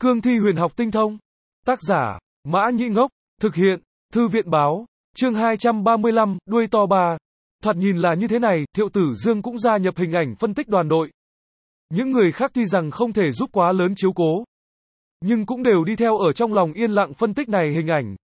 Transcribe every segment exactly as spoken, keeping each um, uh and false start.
Cương thi huyền học tinh thông. Tác giả, Mã Nhĩ Ngốc. Thực hiện, Thư viện báo. Chương hai trăm ba mươi lăm, đuôi to ba. Thoạt nhìn là như thế này, Thiệu Tử Dương cũng gia nhập hình ảnh phân tích đoàn đội. Những người khác tuy rằng không thể giúp quá lớn chiếu cố, nhưng cũng đều đi theo ở trong lòng yên lặng phân tích này hình ảnh.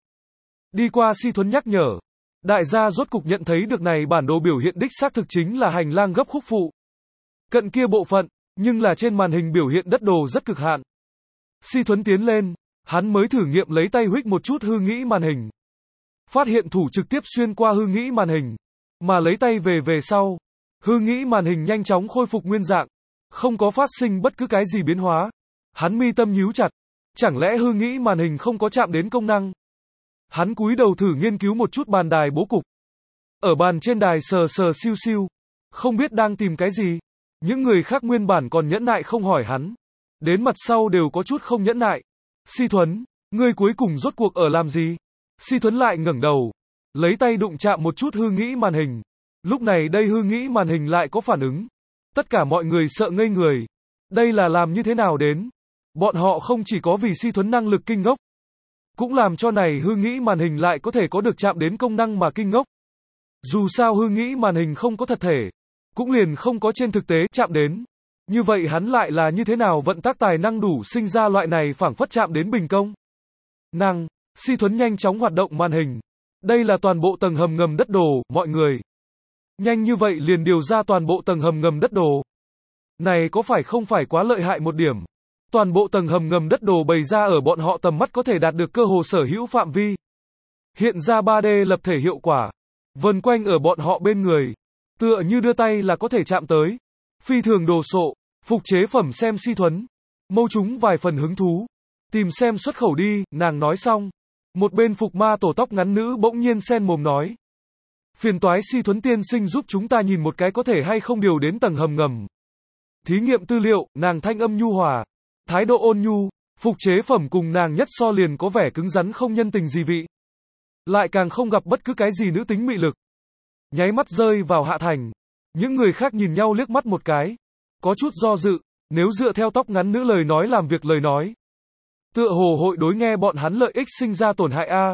Đi qua Si Thuấn nhắc nhở, đại gia rốt cục nhận thấy được này bản đồ biểu hiện đích xác thực chính là hành lang gấp khúc phụ. Cận kia bộ phận, nhưng là trên màn hình biểu hiện đất đồ rất cực hạn. Si Thuấn tiến lên, hắn mới thử nghiệm lấy tay huých một chút hư nghĩ màn hình. Phát hiện thủ trực tiếp xuyên qua hư nghĩ màn hình, mà lấy tay về về sau, hư nghĩ màn hình nhanh chóng khôi phục nguyên dạng, không có phát sinh bất cứ cái gì biến hóa. Hắn mi tâm nhíu chặt, chẳng lẽ hư nghĩ màn hình không có chạm đến công năng? Hắn cúi đầu thử nghiên cứu một chút bàn đài bố cục. Ở bàn trên đài sờ sờ siêu siêu, không biết đang tìm cái gì. Những người khác nguyên bản còn nhẫn nại không hỏi hắn, đến mặt sau đều có chút không nhẫn nại. Si Thuấn, ngươi cuối cùng rốt cuộc ở làm gì? Si Thuấn lại ngẩng đầu, lấy tay đụng chạm một chút hư nghĩ màn hình. Lúc này đây hư nghĩ màn hình lại có phản ứng. Tất cả mọi người sợ ngây người. Đây là làm như thế nào đến? Bọn họ không chỉ có vì Si Thuấn năng lực kinh ngốc, cũng làm cho này hư nghĩ màn hình lại có thể có được chạm đến công năng mà kinh ngốc. Dù sao hư nghĩ màn hình không có thật thể, cũng liền không có trên thực tế chạm đến. Như vậy hắn lại là như thế nào vận tác tài năng đủ sinh ra loại này phảng phất chạm đến bình công? Năng, Si Thuấn nhanh chóng hoạt động màn hình. Đây là toàn bộ tầng hầm ngầm đất đồ, mọi người. Nhanh như vậy liền điều ra toàn bộ tầng hầm ngầm đất đồ. Này có phải không phải quá lợi hại một điểm? Toàn bộ tầng hầm ngầm đất đồ bày ra ở bọn họ tầm mắt có thể đạt được cơ hồ sở hữu phạm vi. Hiện ra ba D lập thể hiệu quả, vần quanh ở bọn họ bên người, tựa như đưa tay là có thể chạm tới. Phi thường đồ sộ, phục chế phẩm xem Si Thuấn. Mâu chúng vài phần hứng thú. Tìm xem xuất khẩu đi, nàng nói xong. Một bên phục ma tổ tóc ngắn nữ bỗng nhiên sen mồm nói. Phiền toái Si Thuấn tiên sinh giúp chúng ta nhìn một cái có thể hay không điều đến tầng hầm ngầm. Thí nghiệm tư liệu, nàng thanh âm nhu hòa, thái độ ôn nhu, phục chế phẩm cùng nàng nhất so liền có vẻ cứng rắn không nhân tình gì vị. Lại càng không gặp bất cứ cái gì nữ tính mị lực. Nháy mắt rơi vào hạ thành. Những người khác nhìn nhau liếc mắt một cái. Có chút do dự, nếu dựa theo tóc ngắn nữ lời nói làm việc lời nói. Tựa hồ hội đối nghe bọn hắn lợi ích sinh ra tổn hại a.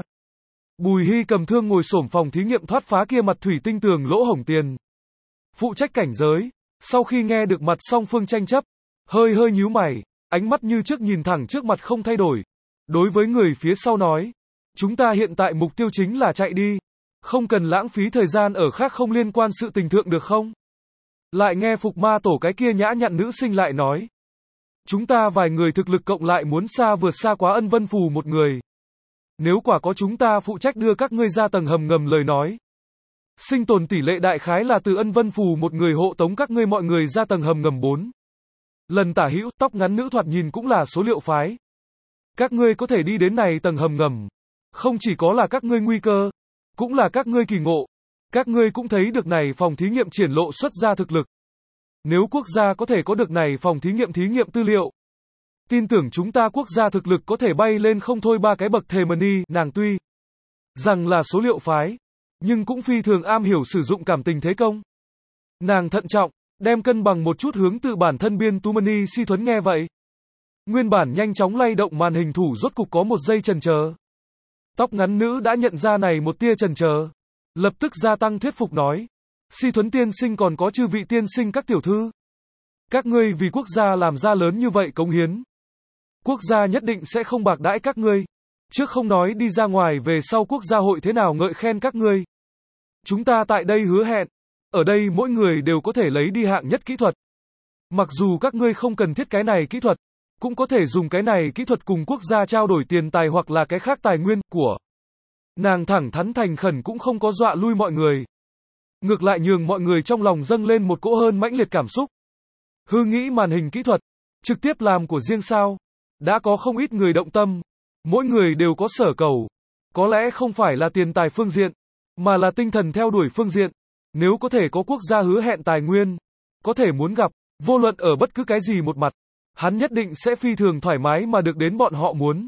Bùi Hy cầm thương ngồi xổm phòng thí nghiệm thoát phá kia mặt thủy tinh tường lỗ hổng tiền. Phụ trách cảnh giới, sau khi nghe được mặt song phương tranh chấp, hơi hơi nhíu mày, ánh mắt như trước nhìn thẳng trước mặt không thay đổi. Đối với người phía sau nói, chúng ta hiện tại mục tiêu chính là chạy đi. Không cần lãng phí thời gian ở khác không liên quan sự tình thượng được không? Lại nghe phục ma tổ cái kia nhã nhặn nữ sinh lại nói. Chúng ta vài người thực lực cộng lại muốn xa vượt xa quá Ân Vân Phù một người. Nếu quả có chúng ta phụ trách đưa các ngươi ra tầng hầm ngầm lời nói. Sinh tồn tỷ lệ đại khái là từ Ân Vân Phù một người hộ tống các ngươi mọi người ra tầng hầm ngầm bốn. Lần tả hữu, tóc ngắn nữ thoạt nhìn cũng là số liệu phái. Các ngươi có thể đi đến này tầng hầm ngầm. Không chỉ có là các ngươi nguy cơ, cũng là các ngươi kỳ ngộ. Các ngươi cũng thấy được này phòng thí nghiệm triển lộ xuất ra thực lực. Nếu quốc gia có thể có được này phòng thí nghiệm thí nghiệm tư liệu, tin tưởng chúng ta quốc gia thực lực có thể bay lên không thôi ba cái bậc thềm đi. Nàng tuy rằng là số liệu phái, nhưng cũng phi thường am hiểu sử dụng cảm tình thế công. Nàng thận trọng, đem cân bằng một chút hướng tự bản thân biên tu mani. Si Thuấn nghe vậy, nguyên bản nhanh chóng lay động màn hình thủ rốt cục có một giây chần chờ. Tóc ngắn nữ đã nhận ra này một tia chần chờ, lập tức gia tăng thuyết phục nói. Si Thuấn tiên sinh còn có chư vị tiên sinh các tiểu thư. Các ngươi vì quốc gia làm ra lớn như vậy cống hiến. Quốc gia nhất định sẽ không bạc đãi các ngươi. Trước không nói đi ra ngoài về sau quốc gia hội thế nào ngợi khen các ngươi. Chúng ta tại đây hứa hẹn, ở đây mỗi người đều có thể lấy đi hạng nhất kỹ thuật. Mặc dù các ngươi không cần thiết cái này kỹ thuật, cũng có thể dùng cái này kỹ thuật cùng quốc gia trao đổi tiền tài hoặc là cái khác tài nguyên của. Nàng thẳng thắn thành khẩn cũng không có dọa lui mọi người. Ngược lại nhường mọi người trong lòng dâng lên một cỗ hơn mãnh liệt cảm xúc. Hư nghĩ màn hình kỹ thuật, trực tiếp làm của riêng sao. Đã có không ít người động tâm. Mỗi người đều có sở cầu. Có lẽ không phải là tiền tài phương diện, mà là tinh thần theo đuổi phương diện. Nếu có thể có quốc gia hứa hẹn tài nguyên, có thể muốn gặp, vô luận ở bất cứ cái gì một mặt, hắn nhất định sẽ phi thường thoải mái mà được đến bọn họ muốn.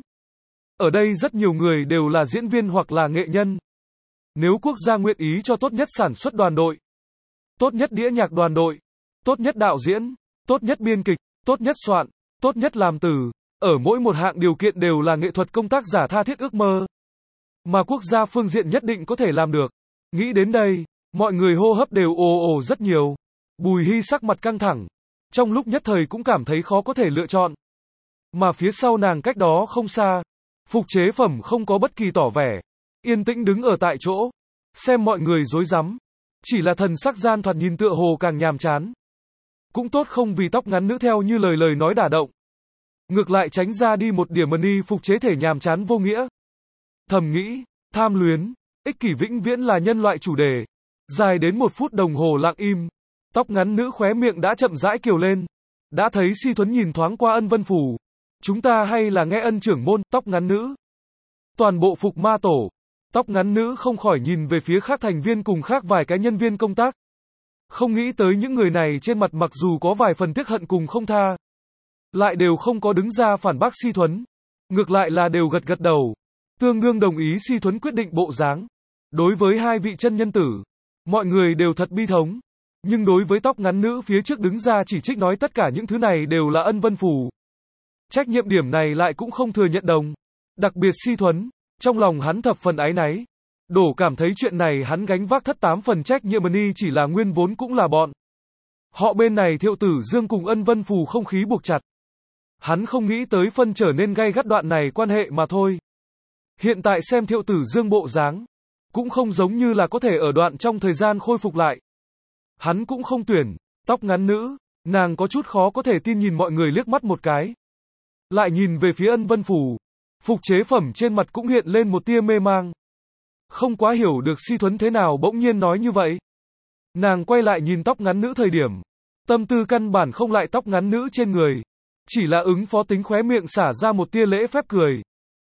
Ở đây rất nhiều người đều là diễn viên hoặc là nghệ nhân. Nếu quốc gia nguyện ý cho tốt nhất sản xuất đoàn đội, tốt nhất đĩa nhạc đoàn đội, tốt nhất đạo diễn, tốt nhất biên kịch, tốt nhất soạn, tốt nhất làm từ, Ở mỗi một hạng điều kiện đều là nghệ thuật công tác giả tha thiết ước mơ. Mà quốc gia phương diện nhất định có thể làm được. Nghĩ đến đây, mọi người hô hấp đều ồ ồ rất nhiều. Bùi Hy sắc mặt căng thẳng. Trong lúc nhất thời cũng cảm thấy khó có thể lựa chọn. Mà phía sau nàng cách đó không xa. Phục chế phẩm không có bất kỳ tỏ vẻ. Yên tĩnh đứng ở tại chỗ. Xem mọi người rối rắm. Chỉ là thần sắc gian thoạt nhìn tựa hồ càng nhàm chán. Cũng tốt không vì tóc ngắn nữ theo như lời lời nói đả động. Ngược lại tránh ra đi một điểm mani phục chế thể nhàm chán vô nghĩa. Thầm nghĩ, tham luyến, ích kỷ vĩnh viễn là nhân loại chủ đề. Dài đến một phút đồng hồ lặng im. Tóc ngắn nữ khóe miệng đã chậm rãi kiều lên. Đã thấy Si Thuấn nhìn thoáng qua Ân Vân Phù. Chúng ta hay là nghe Ân trưởng môn, tóc ngắn nữ. Toàn bộ phục ma tổ. Tóc ngắn nữ không khỏi nhìn về phía khác thành viên cùng khác vài cái nhân viên công tác. Không nghĩ tới những người này trên mặt mặc dù có vài phần tiếc hận cùng không tha. Lại đều không có đứng ra phản bác Si Thuấn. Ngược lại là đều gật gật đầu. Tương đương đồng ý Si Thuấn quyết định bộ dáng. Đối với hai vị chân nhân tử. Mọi người đều thật bi thống. Nhưng đối với tóc ngắn nữ phía trước đứng ra chỉ trích nói tất cả những thứ này đều là Ân Vân Phù. Trách nhiệm điểm này lại cũng không thừa nhận đồng. Đặc biệt Si Thuấn. Trong lòng hắn thập phần áy náy. Đổ cảm thấy chuyện này hắn gánh vác thất tám phần trách nhiệm ni chỉ là nguyên vốn cũng là bọn. Họ bên này Thiệu Tử Dương cùng Ân Vân Phù không khí buộc chặt. Hắn không nghĩ tới phân trở nên gay gắt đoạn này quan hệ mà thôi. Hiện tại xem Thiệu Tử Dương bộ dáng. Cũng không giống như là có thể ở đoạn trong thời gian khôi phục lại. Hắn cũng không tuyển. Tóc ngắn nữ. Nàng có chút khó có thể tin nhìn mọi người liếc mắt một cái. Lại nhìn về phía Ân Vân Phù. Phục chế phẩm trên mặt cũng hiện lên một tia mê mang. Không quá hiểu được Si Thuấn thế nào bỗng nhiên nói như vậy. Nàng quay lại nhìn tóc ngắn nữ thời điểm. Tâm tư căn bản không lại tóc ngắn nữ trên người. Chỉ là ứng phó tính khóe miệng xả ra một tia lễ phép cười.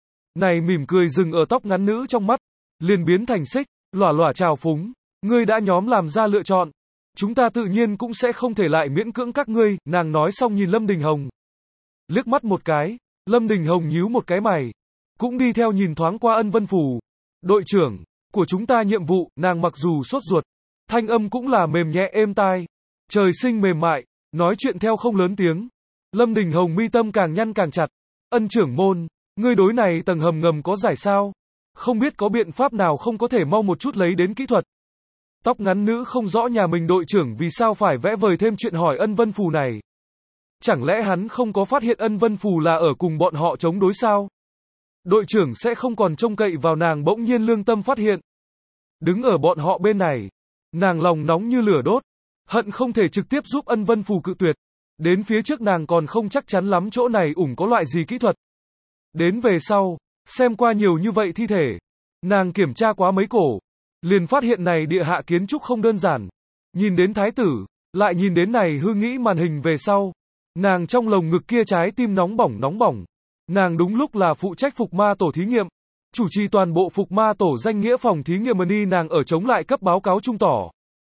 Này mỉm cười dừng ở tóc ngắn nữ trong mắt. Liền biến thành xích, lỏa lỏa trào phúng. Ngươi đã nhóm làm ra lựa chọn. Chúng ta tự nhiên cũng sẽ không thể lại miễn cưỡng các ngươi. Nàng nói xong nhìn Lâm Đình Hồng. Liếc mắt một cái. Lâm Đình Hồng nhíu một cái mày. Cũng đi theo nhìn thoáng qua Ân Vân Phù. Đội trưởng, của chúng ta nhiệm vụ, nàng mặc dù sốt ruột. Thanh âm cũng là mềm nhẹ êm tai. Trời sinh mềm mại. Nói chuyện theo không lớn tiếng. Lâm Đình Hồng mi tâm càng nhăn càng chặt. Ân trưởng môn, ngươi đối này tầng hầm ngầm có giải sao? Không biết có biện pháp nào không có thể mau một chút lấy đến kỹ thuật. Tóc ngắn nữ không rõ nhà mình đội trưởng vì sao phải vẽ vời thêm chuyện hỏi Ân Vân Phù này. Chẳng lẽ hắn không có phát hiện Ân Vân Phù là ở cùng bọn họ chống đối sao? Đội trưởng sẽ không còn trông cậy vào nàng bỗng nhiên lương tâm phát hiện. Đứng ở bọn họ bên này. Nàng lòng nóng như lửa đốt. Hận không thể trực tiếp giúp Ân Vân Phù cự tuyệt. Đến phía trước nàng còn không chắc chắn lắm chỗ này ủng có loại gì kỹ thuật. Đến về sau, xem qua nhiều như vậy thi thể. Nàng kiểm tra quá mấy cổ. Liền phát hiện này địa hạ kiến trúc không đơn giản. Nhìn đến thái tử, lại nhìn đến này hư nghĩ màn hình về sau. Nàng trong lồng ngực kia trái tim nóng bỏng nóng bỏng. Nàng đúng lúc là phụ trách phục ma tổ thí nghiệm. Chủ trì toàn bộ phục ma tổ danh nghĩa phòng thí nghiệm ni nàng ở chống lại cấp báo cáo trung tỏ.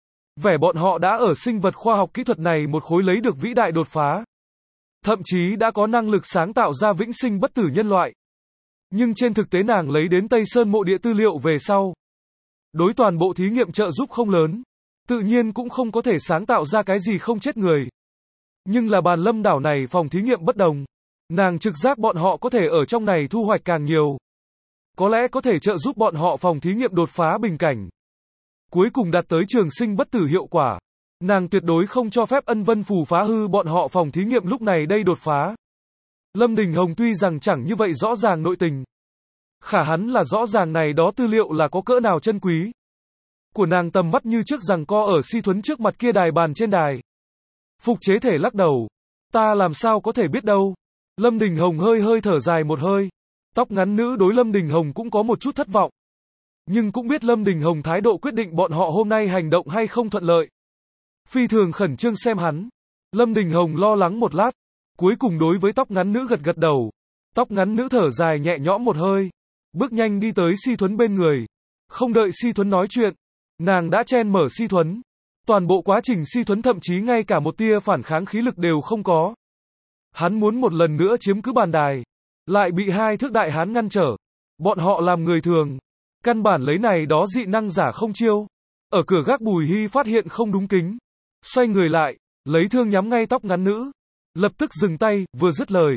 Vẻ bọn họ đã ở sinh vật khoa học kỹ thuật này một khối lấy được vĩ đại đột phá. Thậm chí đã có năng lực sáng tạo ra vĩnh sinh bất tử nhân loại. Nhưng trên thực tế nàng lấy đến Tây Sơn mộ địa tư liệu về sau. Đối toàn bộ thí nghiệm trợ giúp không lớn. Tự nhiên cũng không có thể sáng tạo ra cái gì không chết người. Nhưng là bàn lâm đảo này phòng thí nghiệm bất đồng. Nàng trực giác bọn họ có thể ở trong này thu hoạch càng nhiều. Có lẽ có thể trợ giúp bọn họ phòng thí nghiệm đột phá bình cảnh. Cuối cùng đạt tới trường sinh bất tử hiệu quả. Nàng tuyệt đối không cho phép Ân Vân Phù phá hư bọn họ phòng thí nghiệm lúc này đây đột phá. Lâm Đình Hồng tuy rằng chẳng như vậy rõ ràng nội tình. Khả hắn là rõ ràng này đó tư liệu là có cỡ nào chân quý. Của nàng tầm mắt như trước rằng co ở Si Thuấn trước mặt kia đài bàn trên đài. Phục chế thể lắc đầu. Ta làm sao có thể biết đâu. Lâm Đình Hồng hơi hơi thở dài một hơi. Tóc ngắn nữ đối Lâm Đình Hồng cũng có một chút thất vọng. Nhưng cũng biết Lâm Đình Hồng thái độ quyết định bọn họ hôm nay hành động hay không thuận lợi. Phi thường khẩn trương xem hắn. Lâm Đình Hồng lo lắng một lát. Cuối cùng đối với tóc ngắn nữ gật gật đầu. Tóc ngắn nữ thở dài nhẹ nhõm một hơi. Bước nhanh đi tới Si Thuấn bên người. Không đợi Si Thuấn nói chuyện. Nàng đã chen mở Si Thuấn. Toàn bộ quá trình Si Thuấn thậm chí ngay cả một tia phản kháng khí lực đều không có. Hắn muốn một lần nữa chiếm cứ bàn đài. Lại bị hai thước đại hán ngăn trở. Bọn họ làm người thường. Căn bản lấy này đó dị năng giả không chiêu. Ở cửa gác Bùi Hy phát hiện không đúng kính. Xoay người lại. Lấy thương nhắm ngay tóc ngắn nữ. Lập tức dừng tay, vừa dứt lời.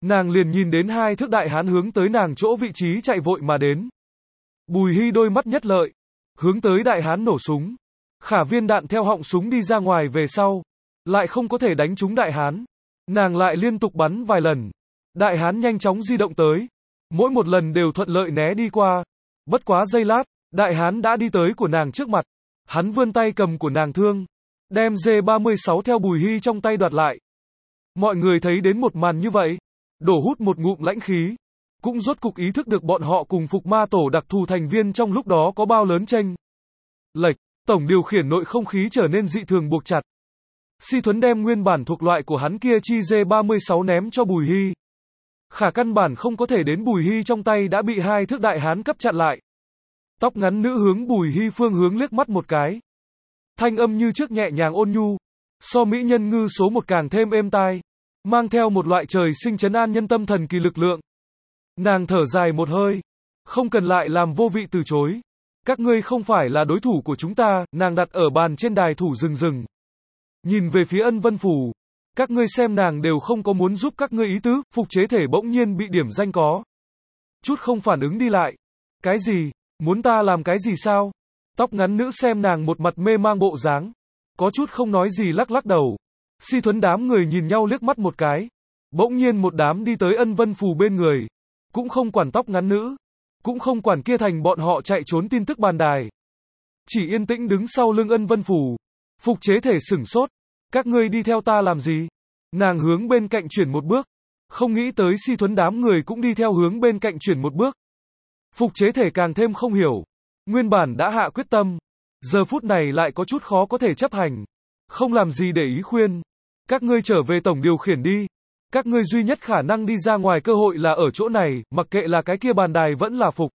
nàng liền nhìn đến hai thước đại hán hướng tới nàng chỗ vị trí chạy vội mà đến. Bùi Hy đôi mắt nhất lợi, hướng tới đại hán nổ súng. Khả viên đạn theo họng súng đi ra ngoài về sau, lại không có thể đánh trúng đại hán. Nàng lại liên tục bắn vài lần. Đại hán nhanh chóng di động tới, mỗi một lần đều thuận lợi né đi qua. Bất quá giây lát, đại hán đã đi tới của nàng trước mặt. Hắn vươn tay cầm của nàng thương, đem D ba mươi sáu theo Bùi Hy trong tay đoạt lại. Mọi người thấy đến một màn như vậy, đổ hút một ngụm lãnh khí, cũng rốt cục ý thức được bọn họ cùng Phục Ma Tổ đặc thù thành viên trong lúc đó có bao lớn chênh lệch. Tổng điều khiển nội không khí trở nên dị thường buộc chặt. Si Thuấn đem nguyên bản thuộc loại của hắn kia chi D ba mươi sáu ném cho Bùi Hy. Khả căn bản không có thể đến Bùi Hy trong tay đã bị hai thước đại hán cấp chặn lại. Tóc ngắn nữ hướng Bùi Hy phương hướng liếc mắt một cái. Thanh âm như trước nhẹ nhàng ôn nhu, so mỹ nhân ngư số một càng thêm êm tai, mang theo một loại trời sinh trấn an nhân tâm thần kỳ lực lượng. Nàng thở dài một hơi, không cần lại làm vô vị từ chối. Các ngươi không phải là đối thủ của chúng ta, nàng đặt ở bàn trên đài thủ rừng rừng. Nhìn về phía Ân Vân Phủ, các ngươi xem nàng đều không có muốn giúp các ngươi ý tứ, phục chế thể bỗng nhiên bị điểm danh có. Chút không phản ứng đi lại. Cái gì? Muốn ta làm cái gì sao? Tóc ngắn nữ xem nàng một mặt mê mang bộ dáng, có chút không nói gì lắc lắc đầu. Si Thuấn đám người nhìn nhau liếc mắt một cái. Bỗng nhiên một đám đi tới Ân Vân Phù bên người, cũng không quản tóc ngắn nữ, cũng không quản kia thành bọn họ chạy trốn tin tức bàn đài. Chỉ yên tĩnh đứng sau lưng Ân Vân Phù. Phục chế thể sửng sốt. Các ngươi đi theo ta làm gì? Nàng hướng bên cạnh chuyển một bước. Không nghĩ tới Si Thuấn đám người cũng đi theo hướng bên cạnh chuyển một bước. Phục chế thể càng thêm không hiểu. Nguyên bản đã hạ quyết tâm, giờ phút này lại có chút khó có thể chấp hành. Không làm gì để ý khuyên. Các ngươi trở về tổng điều khiển đi. Các ngươi duy nhất khả năng đi ra ngoài cơ hội là ở chỗ này, mặc kệ là cái kia bàn đài vẫn là Phục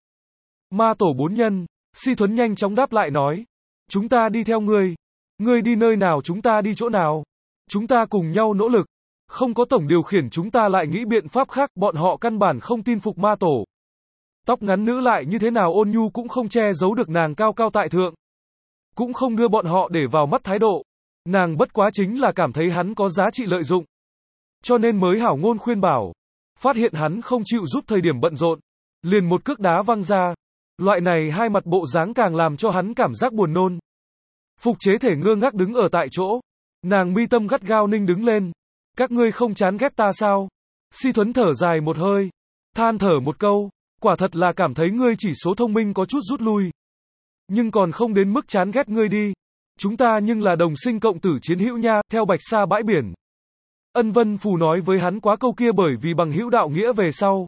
Ma Tổ bốn nhân. Si Thuấn nhanh chóng đáp lại nói. Chúng ta đi theo ngươi. Ngươi đi nơi nào chúng ta đi chỗ nào. Chúng ta cùng nhau nỗ lực. Không có tổng điều khiển chúng ta lại nghĩ biện pháp khác, bọn họ căn bản không tin Phục Ma Tổ. Tóc ngắn nữ lại như thế nào ôn nhu cũng không che giấu được nàng cao cao tại thượng. Cũng không đưa bọn họ để vào mắt thái độ. Nàng bất quá chính là cảm thấy hắn có giá trị lợi dụng. Cho nên mới hảo ngôn khuyên bảo. Phát hiện hắn không chịu giúp thời điểm bận rộn, liền một cước đá văng ra. Loại này hai mặt bộ dáng càng làm cho hắn cảm giác buồn nôn. Phục chế thể ngơ ngác đứng ở tại chỗ. Nàng mi tâm gắt gao ninh đứng lên. Các ngươi không chán ghét ta sao? Si Thuấn thở dài một hơi, than thở một câu. Quả thật là cảm thấy ngươi chỉ số thông minh có chút rút lui. Nhưng còn không đến mức chán ghét ngươi đi. Chúng ta nhưng là đồng sinh cộng tử chiến hữu nha, theo Bạch Sa bãi biển. Ân Vân Phù nói với hắn quá câu kia bởi vì bằng hữu đạo nghĩa về sau.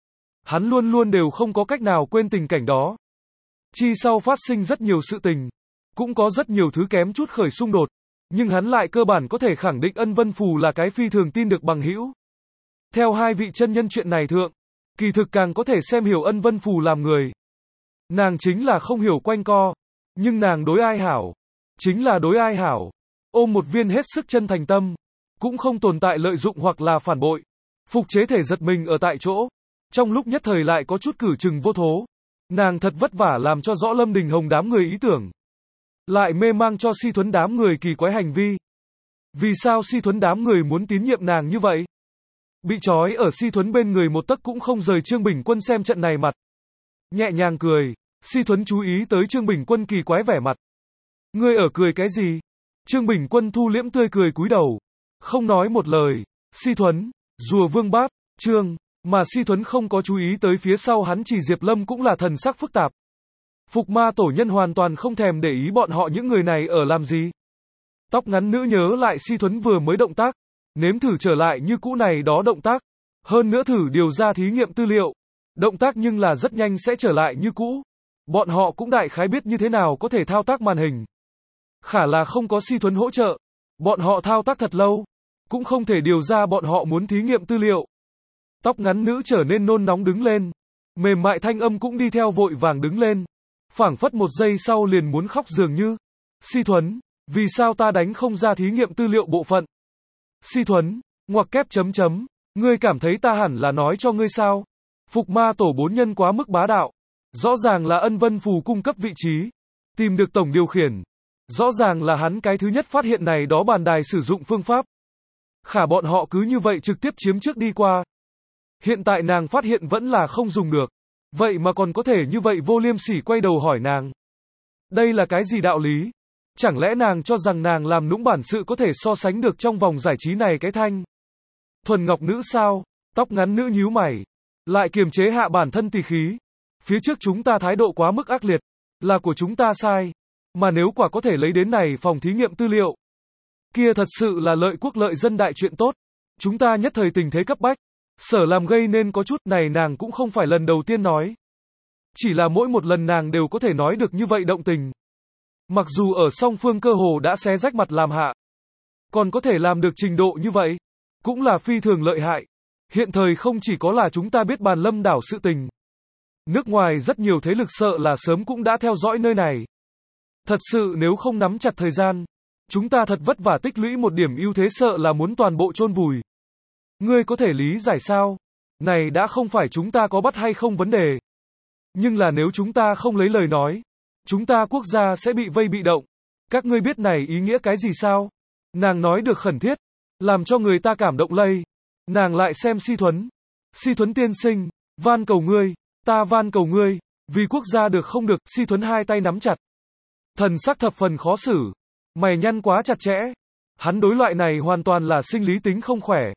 Hắn luôn luôn đều không có cách nào quên tình cảnh đó. Chi sau phát sinh rất nhiều sự tình. Cũng có rất nhiều thứ kém chút khởi xung đột. Nhưng hắn lại cơ bản có thể khẳng định Ân Vân Phù là cái phi thường tin được bằng hữu. Theo hai vị chân nhân chuyện này thượng, kỳ thực càng có thể xem hiểu Ân Vân Phù làm người. Nàng chính là không hiểu quanh co. Nhưng nàng đối ai hảo. Chính là đối ai hảo. Ôm một viên hết sức chân thành tâm. Cũng không tồn tại lợi dụng hoặc là phản bội. Phục chế thể giật mình ở tại chỗ. Trong lúc nhất thời lại có chút cử chừng vô thố. Nàng thật vất vả làm cho rõ Lâm Đình Hồng đám người ý tưởng. Lại mê mang cho Si Thuấn đám người kỳ quái hành vi. Vì sao Si Thuấn đám người muốn tín nhiệm nàng như vậy? Bị trói ở Si Thuấn bên người một tấc cũng không rời Trương Bình Quân xem trận này mặt. Nhẹ nhàng cười. Si Thuấn chú ý tới Trương Bình Quân kỳ quái vẻ mặt. Ngươi ở cười cái gì? Trương Bình Quân thu liễm tươi cười cúi đầu. Không nói một lời. Si Thuấn, rùa vương bát, Trương. Mà Si Thuấn không có chú ý tới phía sau hắn chỉ Diệp Lâm cũng là thần sắc phức tạp. Phục Ma Tổ nhân hoàn toàn không thèm để ý bọn họ những người này ở làm gì. Tóc ngắn nữ nhớ lại Si Thuấn vừa mới động tác. Nếm thử trở lại như cũ này đó động tác. Hơn nữa thử điều ra thí nghiệm tư liệu. Động tác nhưng là rất nhanh sẽ trở lại như cũ. Bọn họ cũng đại khái biết như thế nào có thể thao tác màn hình. Khả là không có Si Thuấn hỗ trợ. Bọn họ thao tác thật lâu. Cũng không thể điều ra bọn họ muốn thí nghiệm tư liệu. Tóc ngắn nữ trở nên nôn nóng đứng lên. Mềm mại thanh âm cũng đi theo vội vàng đứng lên. Phảng phất một giây sau liền muốn khóc dường như. Si Thuấn, vì sao ta đánh không ra thí nghiệm tư liệu bộ phận? Si Thuấn, ngoặc kép chấm chấm, ngươi cảm thấy ta hẳn là nói cho ngươi sao? Phục Ma Tổ bốn nhân quá mức bá đạo. Rõ ràng là Ân Vân Phù cung cấp vị trí. Tìm được tổng điều khiển. Rõ ràng là hắn cái thứ nhất phát hiện này đó bàn đài sử dụng phương pháp. Khả bọn họ cứ như vậy trực tiếp chiếm trước đi qua. Hiện tại nàng phát hiện vẫn là không dùng được. Vậy mà còn có thể như vậy vô liêm sỉ quay đầu hỏi nàng. Đây là cái gì đạo lý? Chẳng lẽ nàng cho rằng nàng làm nũng bản sự có thể so sánh được trong vòng giải trí này cái thanh? Thuần ngọc nữ sao? Tóc ngắn nữ nhíu mày. Lại kiềm chế hạ bản thân tỳ khí. Phía trước chúng ta thái độ quá mức ác liệt. Là của chúng ta sai. Mà nếu quả có thể lấy đến này phòng thí nghiệm tư liệu. Kia thật sự là lợi quốc lợi dân đại chuyện tốt. Chúng ta nhất thời tình thế cấp bách. Sở làm gây nên có chút này nàng cũng không phải lần đầu tiên nói. Chỉ là mỗi một lần nàng đều có thể nói được như vậy động tình. Mặc dù ở song phương cơ hồ đã xé rách mặt làm hạ. Còn có thể làm được trình độ như vậy. Cũng là phi thường lợi hại. Hiện thời không chỉ có là chúng ta biết bàn lâm đảo sự tình. Nước ngoài rất nhiều thế lực sợ là sớm cũng đã theo dõi nơi này. Thật sự nếu không nắm chặt thời gian. Chúng ta thật vất vả tích lũy một điểm ưu thế sợ là muốn toàn bộ chôn vùi. Ngươi có thể lý giải sao? Này đã không phải chúng ta có bắt hay không vấn đề. Nhưng là nếu chúng ta không lấy lời nói. Chúng ta quốc gia sẽ bị vây bị động. Các ngươi biết này ý nghĩa cái gì sao? Nàng nói được khẩn thiết. Làm cho người ta cảm động lây. Nàng lại xem Si Thuấn. Si Thuấn tiên sinh. Van cầu ngươi. Ta van cầu ngươi. Vì quốc gia được không được. Si Thuấn hai tay nắm chặt. Thần sắc thập phần khó xử. Mày nhăn quá chặt chẽ. Hắn đối loại này hoàn toàn là sinh lý tính không khỏe.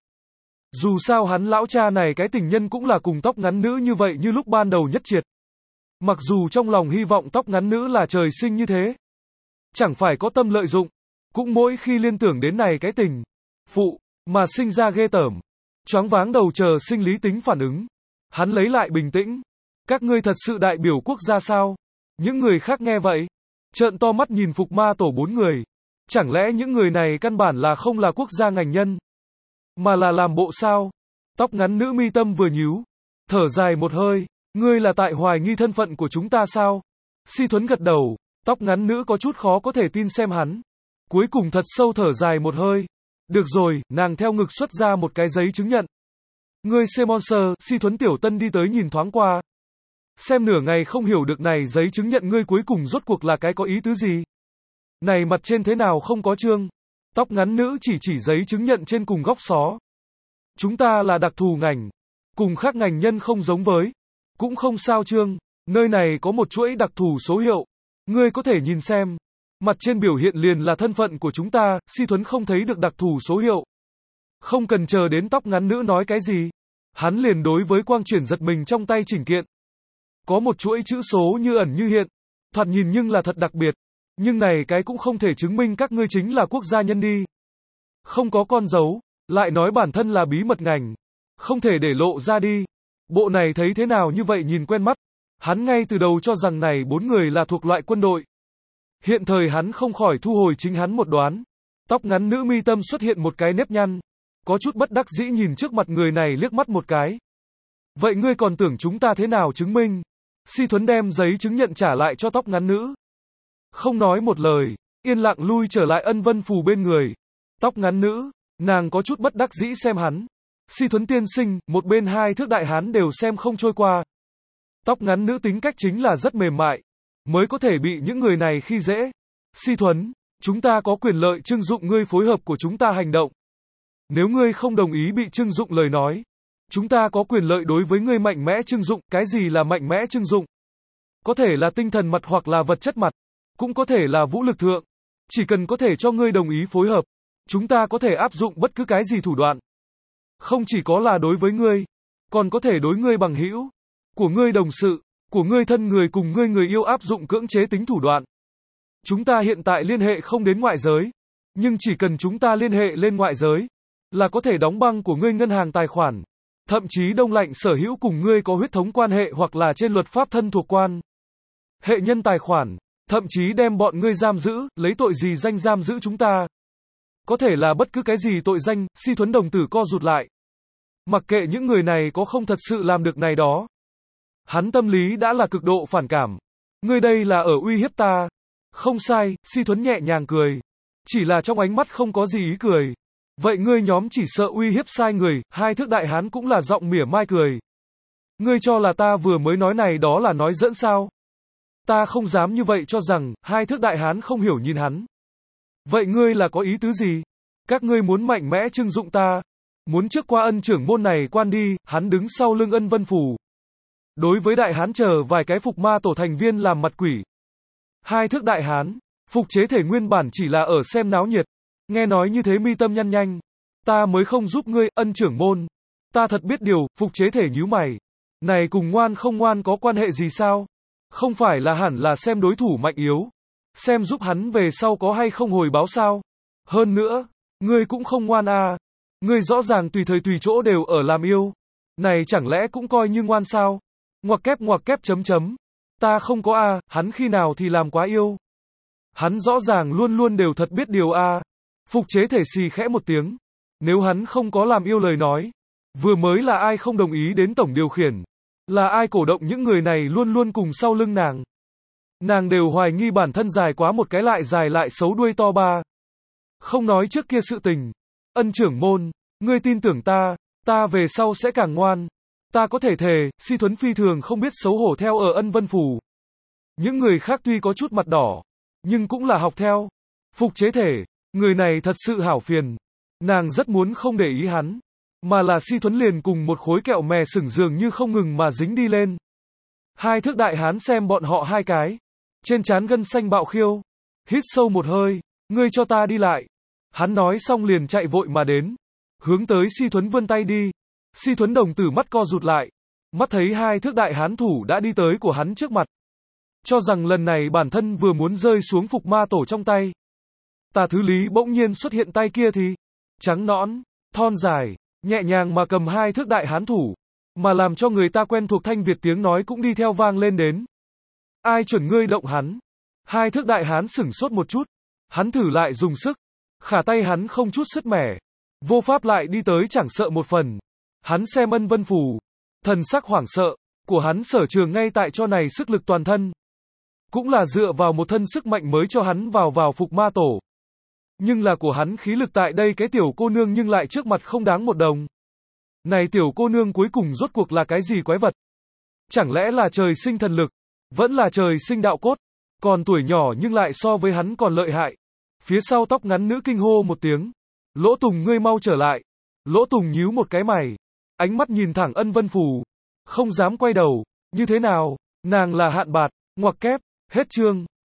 Dù sao hắn lão cha này cái tình nhân cũng là cùng tóc ngắn nữ như vậy như lúc ban đầu nhất triệt. Mặc dù trong lòng hy vọng tóc ngắn nữ là trời sinh như thế. Chẳng phải có tâm lợi dụng. Cũng mỗi khi liên tưởng đến này cái tình. Phụ. Mà sinh ra ghê tởm. Choáng váng đầu chờ sinh lý tính phản ứng. Hắn lấy lại bình tĩnh. Các ngươi thật sự đại biểu quốc gia sao? Những người khác nghe vậy. Trợn to mắt nhìn Phục Ma tổ bốn người. Chẳng lẽ những người này căn bản là không là quốc gia ngành nhân? Mà là làm bộ sao? Tóc ngắn nữ mi tâm vừa nhíu. Thở dài một hơi. Ngươi là tại hoài nghi thân phận của chúng ta sao? Si Thuấn gật đầu. Tóc ngắn nữ có chút khó có thể tin xem hắn. Cuối cùng thật sâu thở dài một hơi. Được rồi, nàng theo ngực xuất ra một cái giấy chứng nhận. Ngươi Semonser, Si Thuấn tiểu tân đi tới nhìn thoáng qua. Xem nửa ngày không hiểu được này giấy chứng nhận ngươi cuối cùng rốt cuộc là cái có ý tứ gì? Này mặt trên thế nào không có chương? Tóc ngắn nữ chỉ chỉ giấy chứng nhận trên cùng góc xó. Chúng ta là đặc thù ngành. Cùng khác ngành nhân không giống với. Cũng không sao chương. Nơi này có một chuỗi đặc thù số hiệu. Ngươi có thể nhìn xem. Mặt trên biểu hiện liền là thân phận của chúng ta. Si Thuấn không thấy được đặc thù số hiệu. Không cần chờ đến tóc ngắn nữ nói cái gì. Hắn liền đối với quang chuyển giật mình trong tay chỉnh kiện. Có một chuỗi chữ số như ẩn như hiện. Thoạt nhìn nhưng là thật đặc biệt. Nhưng này cái cũng không thể chứng minh các ngươi chính là quốc gia nhân đi. Không có con dấu. Lại nói bản thân là bí mật ngành. Không thể để lộ ra đi. Bộ này thấy thế nào như vậy nhìn quen mắt. Hắn ngay từ đầu cho rằng này bốn người là thuộc loại quân đội. Hiện thời hắn không khỏi thu hồi chính hắn một đoán. Tóc ngắn nữ mi tâm xuất hiện một cái nếp nhăn. Có chút bất đắc dĩ nhìn trước mặt người này liếc mắt một cái. Vậy ngươi còn tưởng chúng ta thế nào chứng minh? Si Thuấn đem giấy chứng nhận trả lại cho tóc ngắn nữ. Không nói một lời, yên lặng lui trở lại Ân Vân Phù bên người. Tóc ngắn nữ, nàng có chút bất đắc dĩ xem hắn. Si Thuấn tiên sinh, một bên hai thước đại hán đều xem không trôi qua. Tóc ngắn nữ tính cách chính là rất mềm mại, mới có thể bị những người này khi dễ. Si Thuấn, chúng ta có quyền lợi trưng dụng ngươi phối hợp của chúng ta hành động. Nếu ngươi không đồng ý bị trưng dụng lời nói, chúng ta có quyền lợi đối với ngươi mạnh mẽ trưng dụng. Cái gì là mạnh mẽ trưng dụng? Có thể là tinh thần mặt hoặc là vật chất mặt, cũng có thể là vũ lực thượng. Chỉ cần có thể cho ngươi đồng ý phối hợp, chúng ta có thể áp dụng bất cứ cái gì thủ đoạn. Không chỉ có là đối với ngươi, còn có thể đối ngươi bằng hữu, của ngươi đồng sự, của ngươi thân người cùng ngươi người yêu áp dụng cưỡng chế tính thủ đoạn. Chúng ta hiện tại liên hệ không đến ngoại giới, nhưng chỉ cần chúng ta liên hệ lên ngoại giới, là có thể đóng băng của ngươi ngân hàng tài khoản, thậm chí đông lạnh sở hữu cùng ngươi có huyết thống quan hệ hoặc là trên luật pháp thân thuộc quan hệ nhân tài khoản, thậm chí đem bọn ngươi giam giữ, lấy tội gì danh giam giữ chúng ta. Có thể là bất cứ cái gì tội danh. Si Thuấn đồng tử co rụt lại. Mặc kệ những người này có không thật sự làm được này đó. Hắn tâm lý đã là cực độ phản cảm. Ngươi đây là ở uy hiếp ta. Không sai, Si Thuấn nhẹ nhàng cười. Chỉ là trong ánh mắt không có gì ý cười. Vậy ngươi nhóm chỉ sợ uy hiếp sai người. Hai thước đại hán cũng là giọng mỉa mai cười. Ngươi cho là ta vừa mới nói này đó là nói giỡn sao? Ta không dám như vậy cho rằng. Hai thước đại hán không hiểu nhìn hắn. Vậy ngươi là có ý tứ gì? Các ngươi muốn mạnh mẽ trưng dụng ta. muốn trước qua ân trưởng môn này quan đi, hắn đứng sau lưng ân vân phù. Đối với đại hán chờ vài cái phục ma tổ thành viên làm mặt quỷ. Hai thước đại hán, phục chế thể nguyên bản chỉ là ở xem náo nhiệt. Nghe nói như thế mi tâm nhăn nhanh. Ta mới không giúp ngươi, ân trưởng môn. Ta thật biết điều, phục chế thể nhíu mày. Này cùng ngoan không ngoan có quan hệ gì sao? Không phải là hẳn là xem đối thủ mạnh yếu. Xem giúp hắn về sau có hay không hồi báo sao? Hơn nữa, ngươi cũng không ngoan à. Ngươi rõ ràng tùy thời tùy chỗ đều ở làm yêu. Này chẳng lẽ cũng coi như ngoan sao? Ngoặc kép ngoặc kép chấm chấm. Ta không có a, à, hắn khi nào thì làm quá yêu. Hắn rõ ràng luôn luôn đều thật biết điều a. À. Phục chế thể xì khẽ một tiếng. Nếu hắn không có làm yêu lời nói. Vừa mới là ai không đồng ý đến tổng điều khiển. Là ai cổ động những người này luôn luôn cùng sau lưng nàng. Nàng đều hoài nghi bản thân dài quá một cái lại dài lại xấu đuôi to ba. Không nói trước kia sự tình. Ân trưởng môn, ngươi tin tưởng ta, ta về sau sẽ càng ngoan. Ta có thể thề, Si Thuấn phi thường không biết xấu hổ theo ở ân vân phù. Những người khác tuy có chút mặt đỏ, nhưng cũng là học theo. Phục chế thể, người này thật sự hảo phiền. Nàng rất muốn không để ý hắn. Mà là Si Thuấn liền cùng một khối kẹo mè sừng dường như không ngừng mà dính đi lên. Hai thước đại hán xem bọn họ hai cái. Trên trán gân xanh bạo khiêu. Hít sâu một hơi, ngươi cho ta đi lại. Hắn nói xong liền chạy vội mà đến. Hướng tới Si Thuấn vươn tay đi. Si Thuấn đồng tử mắt co rụt lại. Mắt thấy hai thước đại hán thủ đã đi tới của hắn trước mặt. Cho rằng lần này bản thân vừa muốn rơi xuống phục ma tổ trong tay. Tà Thứ Lý bỗng nhiên xuất hiện tay kia thì trắng nõn, thon dài, nhẹ nhàng mà cầm hai thước đại hán thủ. Mà làm cho người ta quen thuộc thanh Việt tiếng nói cũng đi theo vang lên đến. Ai chuẩn ngươi động hắn? Hai thước đại hán sửng sốt một chút. Hắn thử lại dùng sức. Khả tay hắn không chút sứt mẻ. Vô pháp lại đi tới chẳng sợ một phần. Hắn xem ân vân phù. Thần sắc hoảng sợ. Của hắn sở trường ngay tại cho này sức lực toàn thân. Cũng là dựa vào một thân sức mạnh mới cho hắn vào vào phục ma tổ. Nhưng là của hắn khí lực tại đây cái tiểu cô nương nhưng lại trước mặt không đáng một đồng. Này tiểu cô nương cuối cùng rốt cuộc là cái gì quái vật? Chẳng lẽ là trời sinh thần lực? Vẫn là trời sinh đạo cốt? Còn tuổi nhỏ nhưng lại so với hắn còn lợi hại. Phía sau tóc ngắn nữ kinh hô một tiếng. Lỗ Tùng ngươi mau trở lại. Lỗ Tùng nhíu một cái mày. Ánh mắt nhìn thẳng ân vân phù. Không dám quay đầu. Như thế nào? Nàng là hạn bạt. Ngoặc kép. Hết chương.